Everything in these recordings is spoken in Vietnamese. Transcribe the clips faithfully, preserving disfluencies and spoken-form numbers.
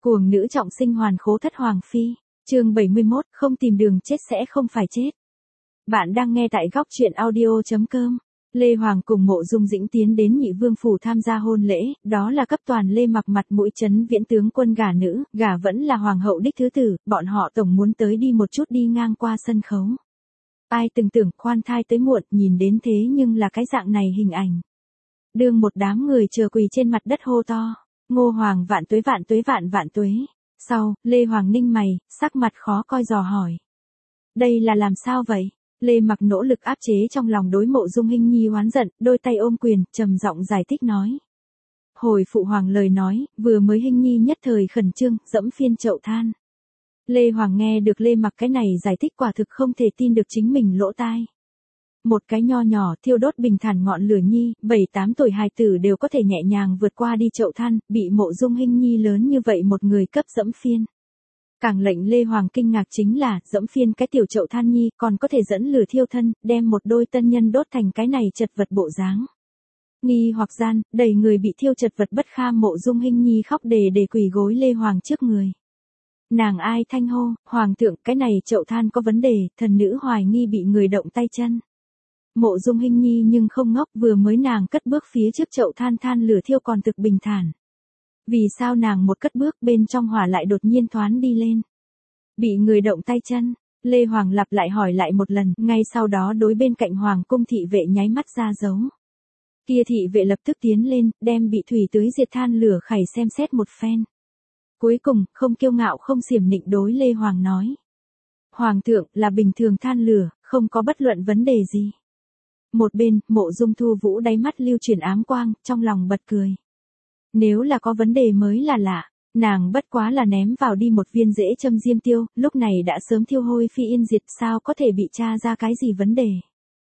Cuồng nữ trọng sinh hoàn khố thất hoàng phi, chương bảy mươi mốt, không tìm đường chết sẽ không phải chết. Bạn đang nghe tại góc truyện audio chấm com. Lê Hoàng cùng Mộ Dung Dĩnh tiến đến Nhị Vương phủ tham gia hôn lễ, đó là cấp toàn Lê mặc mặt mũi trấn viễn tướng quân gả nữ, gả vẫn là hoàng hậu đích thứ tử, bọn họ tổng muốn tới đi một chút đi ngang qua sân khấu. Ai từng tưởng khoan thai tới muộn, nhìn đến thế nhưng là cái dạng này hình ảnh. Đương một đám người chờ quỳ trên mặt đất hô to, Ngô Hoàng vạn tuế vạn tuế vạn vạn tuế. Sau, Lê Hoàng ninh mày, sắc mặt khó coi dò hỏi. Đây là làm sao vậy? Lê mặc nỗ lực áp chế trong lòng đối Mộ Dung Hinh Nhi oán giận, đôi tay ôm quyền, trầm giọng giải thích nói. Hồi phụ hoàng lời nói, vừa mới Hinh Nhi nhất thời khẩn trương, dẫm phiên chậu than. Lê Hoàng nghe được Lê mặc cái này giải thích quả thực không thể tin được chính mình lỗ tai. Một cái nho nhỏ thiêu đốt bình thản ngọn lửa nhi, bảy tám tuổi hài tử đều có thể nhẹ nhàng vượt qua đi chậu than, bị Mộ Dung Hinh Nhi lớn như vậy một người cấp dẫm phiên. Càng lệnh Lê Hoàng kinh ngạc chính là, dẫm phiên cái tiểu chậu than nhi còn có thể dẫn lửa thiêu thân, đem một đôi tân nhân đốt thành cái này chật vật bộ dáng. Nghi hoặc gian, đầy người bị thiêu chật vật bất kham Mộ Dung Hinh Nhi khóc đề để quỳ gối Lê Hoàng trước người. Nàng ai thanh hô, Hoàng thượng, cái này chậu than có vấn đề, thần nữ hoài nghi bị người động tay chân. Mộ Dung Hinh Nhi nhưng không ngốc, vừa mới nàng cất bước phía trước chậu than than lửa thiêu còn thực bình thản. Vì sao nàng một cất bước bên trong hỏa lại đột nhiên thoán đi lên? Bị người động tay chân, Lê Hoàng lặp lại hỏi lại một lần, ngay sau đó đối bên cạnh Hoàng cung thị vệ nháy mắt ra dấu. Kia thị vệ lập tức tiến lên, đem bị thủy tưới diệt than lửa khẩy xem xét một phen. Cuối cùng, không kiêu ngạo không xiểm nịnh đối Lê Hoàng nói. Hoàng thượng, là bình thường than lửa, không có bất luận vấn đề gì. Một bên, Mộ Dung Thu Vũ đáy mắt lưu chuyển ám quang, trong lòng bật cười. Nếu là có vấn đề mới là lạ, nàng bất quá là ném vào đi một viên rễ châm diêm tiêu, lúc này đã sớm thiêu hôi phi yên diệt, sao có thể bị tra ra cái gì vấn đề.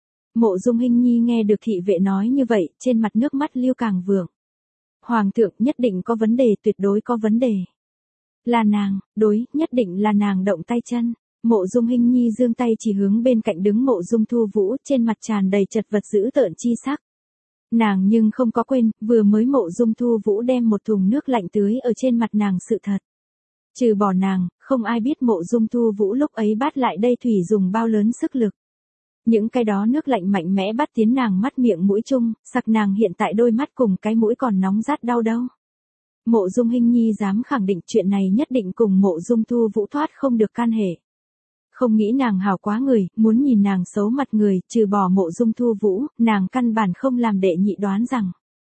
Mộ Dung Hinh Nhi nghe được thị vệ nói như vậy, trên mặt nước mắt lưu càng vượng. Hoàng thượng, nhất định có vấn đề, tuyệt đối có vấn đề. Là nàng, đối, nhất định là nàng động tay chân. Mộ Dung Hinh Nhi giương tay chỉ hướng bên cạnh đứng Mộ Dung Thu Vũ, trên mặt tràn đầy chật vật dữ tợn chi sắc. Nàng nhưng không có quên, vừa mới Mộ Dung Thu Vũ đem một thùng nước lạnh tưới ở trên mặt nàng sự thật. Trừ bỏ nàng, không ai biết Mộ Dung Thu Vũ lúc ấy bắt lại đây thủy dùng bao lớn sức lực. Những cái đó nước lạnh mạnh mẽ bắt tiến nàng mắt miệng mũi chung, sặc nàng hiện tại đôi mắt cùng cái mũi còn nóng rát đau đâu. Mộ Dung Hinh Nhi dám khẳng định chuyện này nhất định cùng Mộ Dung Thu Vũ thoát không được can hệ. Không nghĩ nàng hảo quá người, muốn nhìn nàng xấu mặt người, trừ bỏ Mộ Dung Thu Vũ, nàng căn bản không làm đệ nhị đoán rằng.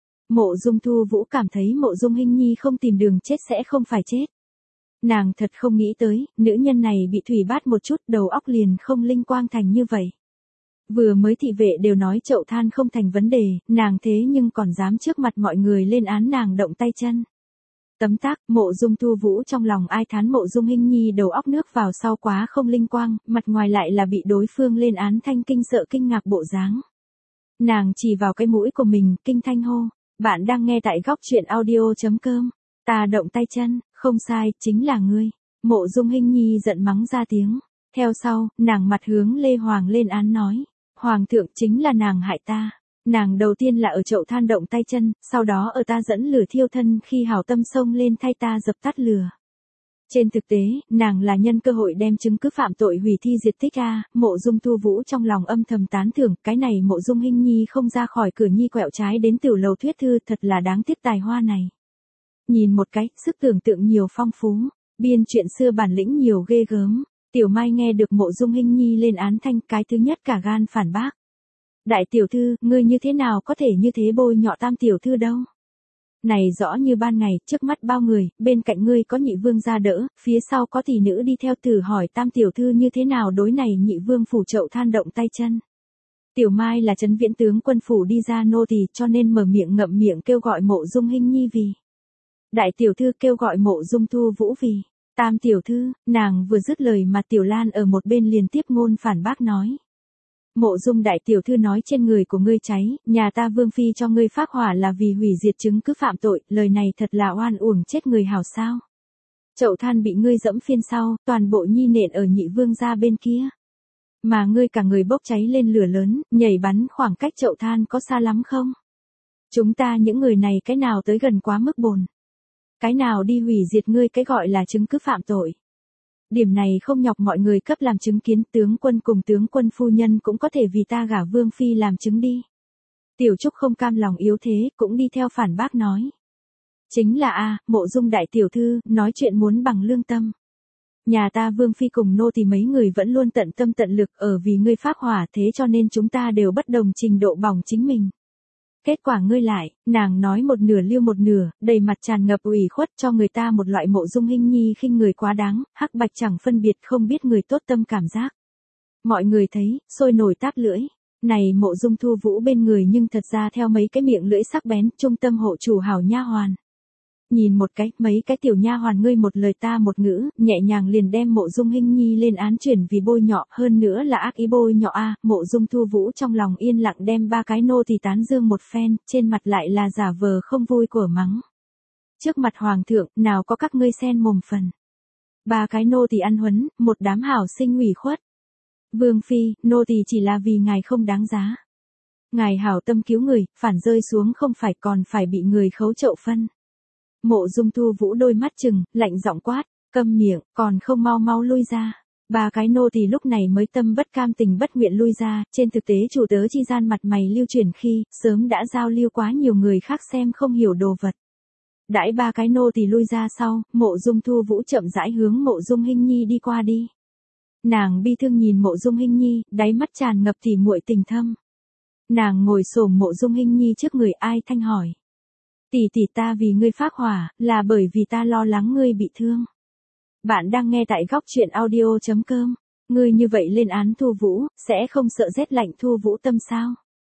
Mộ Dung Thu Vũ cảm thấy Mộ Dung Hinh Nhi không tìm đường chết sẽ không phải chết. Nàng thật không nghĩ tới, nữ nhân này bị thủy bát một chút, đầu óc liền không linh quang thành như vậy. Vừa mới thị vệ đều nói chậu than không thành vấn đề, nàng thế nhưng còn dám trước mặt mọi người lên án nàng động tay chân. Tấm tắc, Mộ Dung Thu Vũ trong lòng ai thán Mộ Dung Hinh Nhi đầu óc nước vào sau quá không linh quang, mặt ngoài lại là bị đối phương lên án thanh kinh sợ kinh ngạc bộ dáng. Nàng chỉ vào cái mũi của mình, kinh thanh hô, bạn đang nghe tại góc truyện audio chấm com, ta động tay chân, không sai, chính là ngươi. Mộ Dung Hinh Nhi giận mắng ra tiếng, theo sau, nàng mặt hướng Lê Hoàng lên án nói, Hoàng thượng chính là nàng hại ta. Nàng đầu tiên là ở chậu than động tay chân, sau đó ở ta dẫn lửa thiêu thân khi hảo tâm xông lên thay ta dập tắt lửa. Trên thực tế, nàng là nhân cơ hội đem chứng cứ phạm tội hủy thi diệt tích ra, Mộ Dung Thu Vũ trong lòng âm thầm tán thưởng, cái này Mộ Dung Hinh Nhi không ra khỏi cửa nhi quẹo trái đến tiểu lầu thuyết thư, thật là đáng tiếc tài hoa này. Nhìn một cái, sức tưởng tượng nhiều phong phú, biên chuyện xưa bản lĩnh nhiều ghê gớm, Tiểu Mai nghe được Mộ Dung Hinh Nhi lên án thanh, cái thứ nhất cả gan phản bác. Đại tiểu thư, ngươi như thế nào có thể như thế bôi nhọ tam tiểu thư đâu? Này rõ như ban ngày, trước mắt bao người, bên cạnh ngươi có nhị vương ra đỡ, phía sau có tỷ nữ đi theo thử hỏi tam tiểu thư như thế nào đối này nhị vương phủ chậu than động tay chân. Tiểu Mai là trấn viễn tướng quân phủ đi ra nô tỳ cho nên mở miệng ngậm miệng kêu gọi Mộ Dung Hinh Nhi vì. Đại tiểu thư kêu gọi Mộ Dung Thu Vũ vì. Tam tiểu thư, nàng vừa dứt lời mà Tiểu Lan ở một bên liền tiếp ngôn phản bác nói. Mộ Dung đại tiểu thư nói trên người của ngươi cháy, nhà ta vương phi cho ngươi phát hỏa là vì hủy diệt chứng cứ phạm tội, lời này thật là oan uổng chết người hảo sao. Chậu than bị ngươi dẫm phiên sau, toàn bộ nhi nện ở nhị vương gia bên kia. Mà ngươi cả người bốc cháy lên lửa lớn, nhảy bắn khoảng cách chậu than có xa lắm không? Chúng ta những người này cái nào tới gần quá mức bồn. Cái nào đi hủy diệt ngươi cái gọi là chứng cứ phạm tội. Điểm này không nhọc mọi người cấp làm chứng kiến, tướng quân cùng tướng quân phu nhân cũng có thể vì ta gả Vương Phi làm chứng đi. Tiểu Trúc không cam lòng yếu thế, cũng đi theo phản bác nói. Chính là a, Mộ Dung đại tiểu thư, nói chuyện muốn bằng lương tâm. Nhà ta Vương Phi cùng nô thì mấy người vẫn luôn tận tâm tận lực ở vì ngươi phát hỏa, thế cho nên chúng ta đều bất đồng trình độ bỏng chính mình. Kết quả ngươi lại, nàng nói một nửa lưu một nửa, đầy mặt tràn ngập ủy khuất, cho người ta một loại Mộ Dung Hinh Nhi khinh người quá đáng, hắc bạch chẳng phân biệt, không biết người tốt tâm cảm giác. Mọi người thấy, sôi nổi táp lưỡi. Này Mộ Dung Thu Vũ bên người nhưng thật ra theo mấy cái miệng lưỡi sắc bén, trung tâm hộ chủ hảo nha hoàn. Nhìn một cái, mấy cái tiểu nha hoàn ngươi một lời ta một ngữ, nhẹ nhàng liền đem Mộ Dung Hinh Nhi lên án chuyển vì bôi nhọ, hơn nữa là ác ý bôi nhọ a. Mộ Dung Thu Vũ trong lòng yên lặng đem ba cái nô thì tán dương một phen, trên mặt lại là giả vờ không vui của mắng. Trước mặt hoàng thượng, nào có các ngươi xen mồm phần. Ba cái nô thì ăn huấn, một đám hảo sinh ủy khuất. Vương Phi, nô thì chỉ là vì ngài không đáng giá. Ngài hảo tâm cứu người, phản rơi xuống không phải còn phải bị người khấu chậu phân. Mộ Dung Thu Vũ đôi mắt chừng, lạnh giọng quát, câm miệng, còn không mau mau lui ra. Ba cái nô thì lúc này mới tâm bất cam tình bất nguyện lui ra, trên thực tế chủ tớ chi gian mặt mày lưu chuyển khi, sớm đã giao lưu quá nhiều người khác xem không hiểu đồ vật. Đãi ba cái nô thì lui ra sau, Mộ Dung Thu Vũ chậm rãi hướng Mộ Dung Hinh Nhi đi qua đi. Nàng bi thương nhìn Mộ Dung Hinh Nhi, đáy mắt tràn ngập tỉ muội tình thâm. Nàng ngồi xổm Mộ Dung Hinh Nhi trước người ai thanh hỏi. Tỷ tỷ ta vì ngươi phát hỏa, là bởi vì ta lo lắng ngươi bị thương. Bạn đang nghe tại góc truyện audio chấm com. Ngươi như vậy lên án Thu Vũ, sẽ không sợ rét lạnh Thu Vũ tâm sao?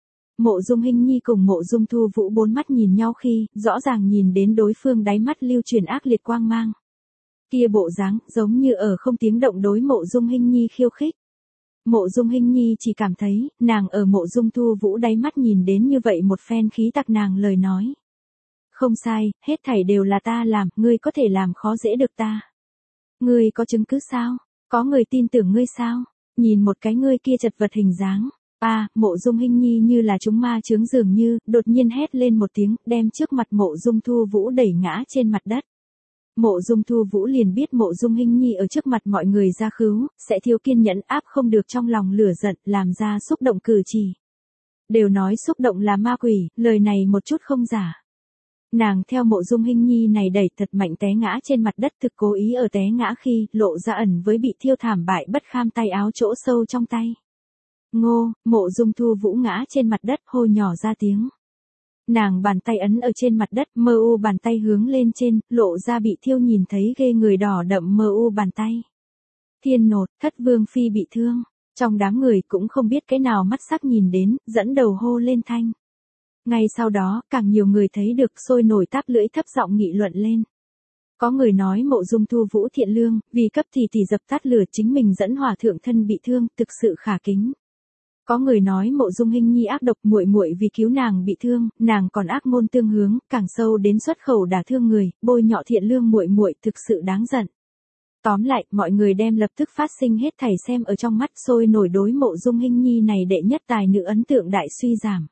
Mộ Dung Hinh Nhi cùng Mộ Dung Thu Vũ bốn mắt nhìn nhau khi, rõ ràng nhìn đến đối phương đáy mắt lưu truyền ác liệt quang mang. Kia bộ dáng, giống như ở không tiếng động đối Mộ Dung Hinh Nhi khiêu khích. Mộ Dung Hinh Nhi chỉ cảm thấy, nàng ở Mộ Dung Thu Vũ đáy mắt nhìn đến như vậy một phen khí tặc nàng lời nói. Không sai, hết thảy đều là ta làm, ngươi có thể làm khó dễ được ta. Ngươi có chứng cứ sao? Có người tin tưởng ngươi sao? Nhìn một cái ngươi kia chật vật hình dáng. À, Mộ Dung Hinh Nhi như là chúng ma chướng dường như, đột nhiên hét lên một tiếng, đem trước mặt Mộ Dung Thu Vũ đẩy ngã trên mặt đất. Mộ Dung Thu Vũ liền biết Mộ Dung Hinh Nhi ở trước mặt mọi người ra khứu, sẽ thiếu kiên nhẫn áp không được trong lòng lửa giận, làm ra xúc động cử chỉ. Đều nói xúc động là ma quỷ, lời này một chút không giả. Nàng theo Mộ Dung Hinh Nhi này đẩy thật mạnh té ngã trên mặt đất, thực cố ý ở té ngã khi lộ ra ẩn với bị thiêu thảm bại bất kham tay áo chỗ sâu trong tay. Ngô, Mộ Dung Thu Vũ ngã trên mặt đất hô nhỏ ra tiếng. Nàng bàn tay ấn ở trên mặt đất, mơ u bàn tay hướng lên trên, lộ ra bị thiêu nhìn thấy ghê người đỏ đậm mơ u bàn tay. Thiên nột, Thất Vương Phi bị thương. Trong đám người cũng không biết cái nào mắt sắc nhìn đến, dẫn đầu hô lên thanh. Ngay sau đó, càng nhiều người thấy được sôi nổi táp lưỡi thấp giọng nghị luận lên. Có người nói Mộ Dung Thu Vũ thiện lương, vì cấp thì thì dập tắt lửa chính mình dẫn hỏa thượng thân bị thương, thực sự khả kính. Có người nói Mộ Dung Hinh Nhi ác độc, muội muội vì cứu nàng bị thương, nàng còn ác ngôn tương hướng, càng sâu đến xuất khẩu đả thương người, bôi nhọ thiện lương muội muội, thực sự đáng giận. Tóm lại, mọi người đem lập tức phát sinh hết thảy xem ở trong mắt, sôi nổi đối Mộ Dung Hinh Nhi này đệ nhất tài nữ ấn tượng đại suy giảm.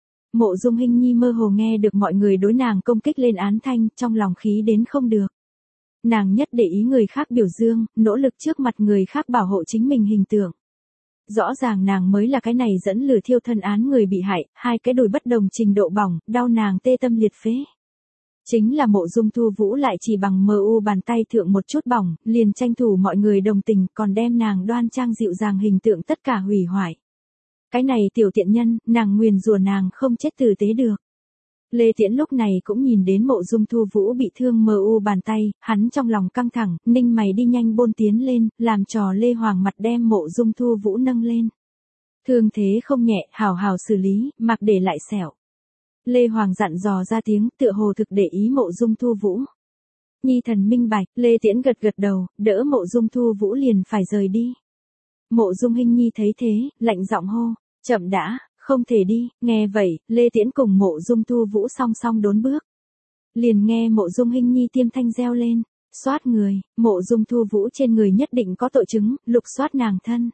Mộ Dung Hinh Nhi mơ hồ nghe được mọi người đối nàng công kích lên án thanh, trong lòng khí đến không được. Nàng nhất để ý người khác biểu dương, nỗ lực trước mặt người khác bảo hộ chính mình hình tượng. Rõ ràng nàng mới là cái này dẫn lửa thiêu thân án người bị hại, hai cái đùi bất đồng trình độ bỏng, đau nàng tê tâm liệt phế. Chính là Mộ Dung Thu Vũ lại chỉ bằng mờ u bàn tay thượng một chút bỏng, liền tranh thủ mọi người đồng tình, còn đem nàng đoan trang dịu dàng hình tượng tất cả hủy hoại. Cái này tiểu tiện nhân, nàng nguyền rủa nàng không chết tử tế được. Lê Tiễn lúc này cũng nhìn đến Mộ Dung Thu Vũ bị thương mờ u bàn tay, hắn trong lòng căng thẳng, ninh mày đi nhanh bôn tiến lên, làm trò Lê Hoàng mặt đem Mộ Dung Thu Vũ nâng lên. Thương thế không nhẹ, hào hào xử lý, mặc để lại sẹo. Lê Hoàng dặn dò ra tiếng, tựa hồ thực để ý Mộ Dung Thu Vũ. Nhi thần minh bạch, Lê Tiễn gật gật đầu, đỡ Mộ Dung Thu Vũ liền phải rời đi. Mộ Dung Hinh Nhi thấy thế, lạnh giọng hô, chậm đã. Không thể đi, nghe vậy, Lê Tiễn cùng Mộ Dung Thu Vũ song song đốn bước. Liền nghe Mộ Dung Hinh Nhi tiêm thanh reo lên, soát người, Mộ Dung Thu Vũ trên người nhất định có tội chứng, lục soát nàng thân.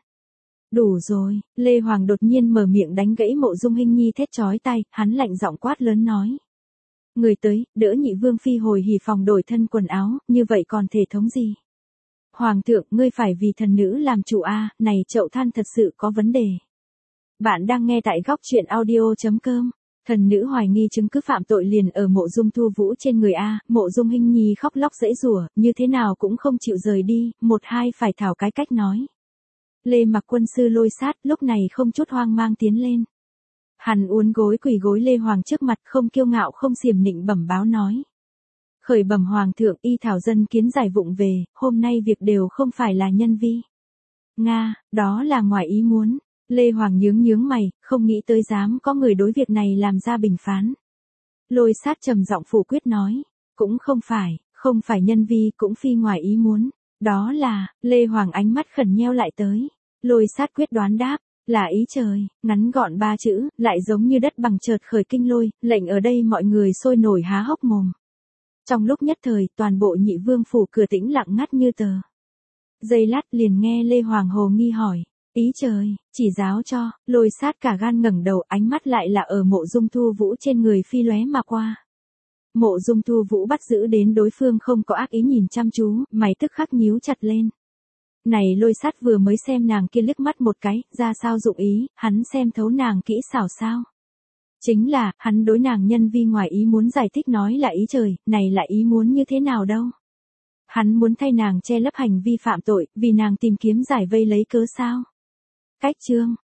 Đủ rồi, Lê Hoàng đột nhiên mở miệng đánh gãy Mộ Dung Hinh Nhi thét chói tai, hắn lạnh giọng quát lớn nói. Người tới, đỡ nhị vương phi hồi hỉ phòng đổi thân quần áo, như vậy còn thể thống gì? Hoàng thượng, ngươi phải vì thần nữ làm chủ a, này chậu than thật sự có vấn đề. Bạn đang nghe tại góc truyện audio.com. Thần nữ hoài nghi chứng cứ phạm tội liền ở Mộ Dung Thu Vũ trên người a, Mộ Dung Hinh Nhi khóc lóc giãy giụa, như thế nào cũng không chịu rời đi, một hai phải thảo cái cách nói. Lê Mặc quân sư Lôi Sát lúc này không chút hoang mang tiến lên. Hắn uốn gối quỳ gối Lê Hoàng trước mặt, không kiêu ngạo không xiểm nịnh bẩm báo nói. Khởi bẩm Hoàng thượng, y thảo dân kiến giải vụng về, hôm nay việc đều không phải là nhân vi. Nga, đó là ngoài ý muốn. Lê Hoàng nhướng nhướng mày, không nghĩ tới dám có người đối việc này làm ra bình phán. Lôi Sát trầm giọng phủ quyết nói, cũng không phải, không phải nhân vi cũng phi ngoài ý muốn, đó là, Lê Hoàng ánh mắt khẩn nheo lại tới. Lôi Sát quyết đoán đáp, là ý trời, ngắn gọn ba chữ, lại giống như đất bằng chợt khởi kinh lôi, lệnh ở đây mọi người sôi nổi há hốc mồm. Trong lúc nhất thời, toàn bộ nhị vương phủ cửa tĩnh lặng ngắt như tờ. Giây lát liền nghe Lê Hoàng hồ nghi hỏi. Ý trời, chỉ giáo cho, Lôi Sát cả gan ngẩng đầu, ánh mắt lại là ở Mộ Dung Thu Vũ trên người phi lóe mà qua. Mộ Dung Thu Vũ bắt giữ đến đối phương không có ác ý nhìn chăm chú, mày tức khắc nhíu chặt lên. Này Lôi Sát vừa mới xem nàng kia liếc mắt một cái, ra sao dụng ý, hắn xem thấu nàng kỹ xảo sao. Chính là, hắn đối nàng nhân vi ngoài ý muốn giải thích nói là ý trời, này là ý muốn như thế nào đâu. Hắn muốn thay nàng che lấp hành vi phạm tội, vì nàng tìm kiếm giải vây lấy cớ sao. Cách chương,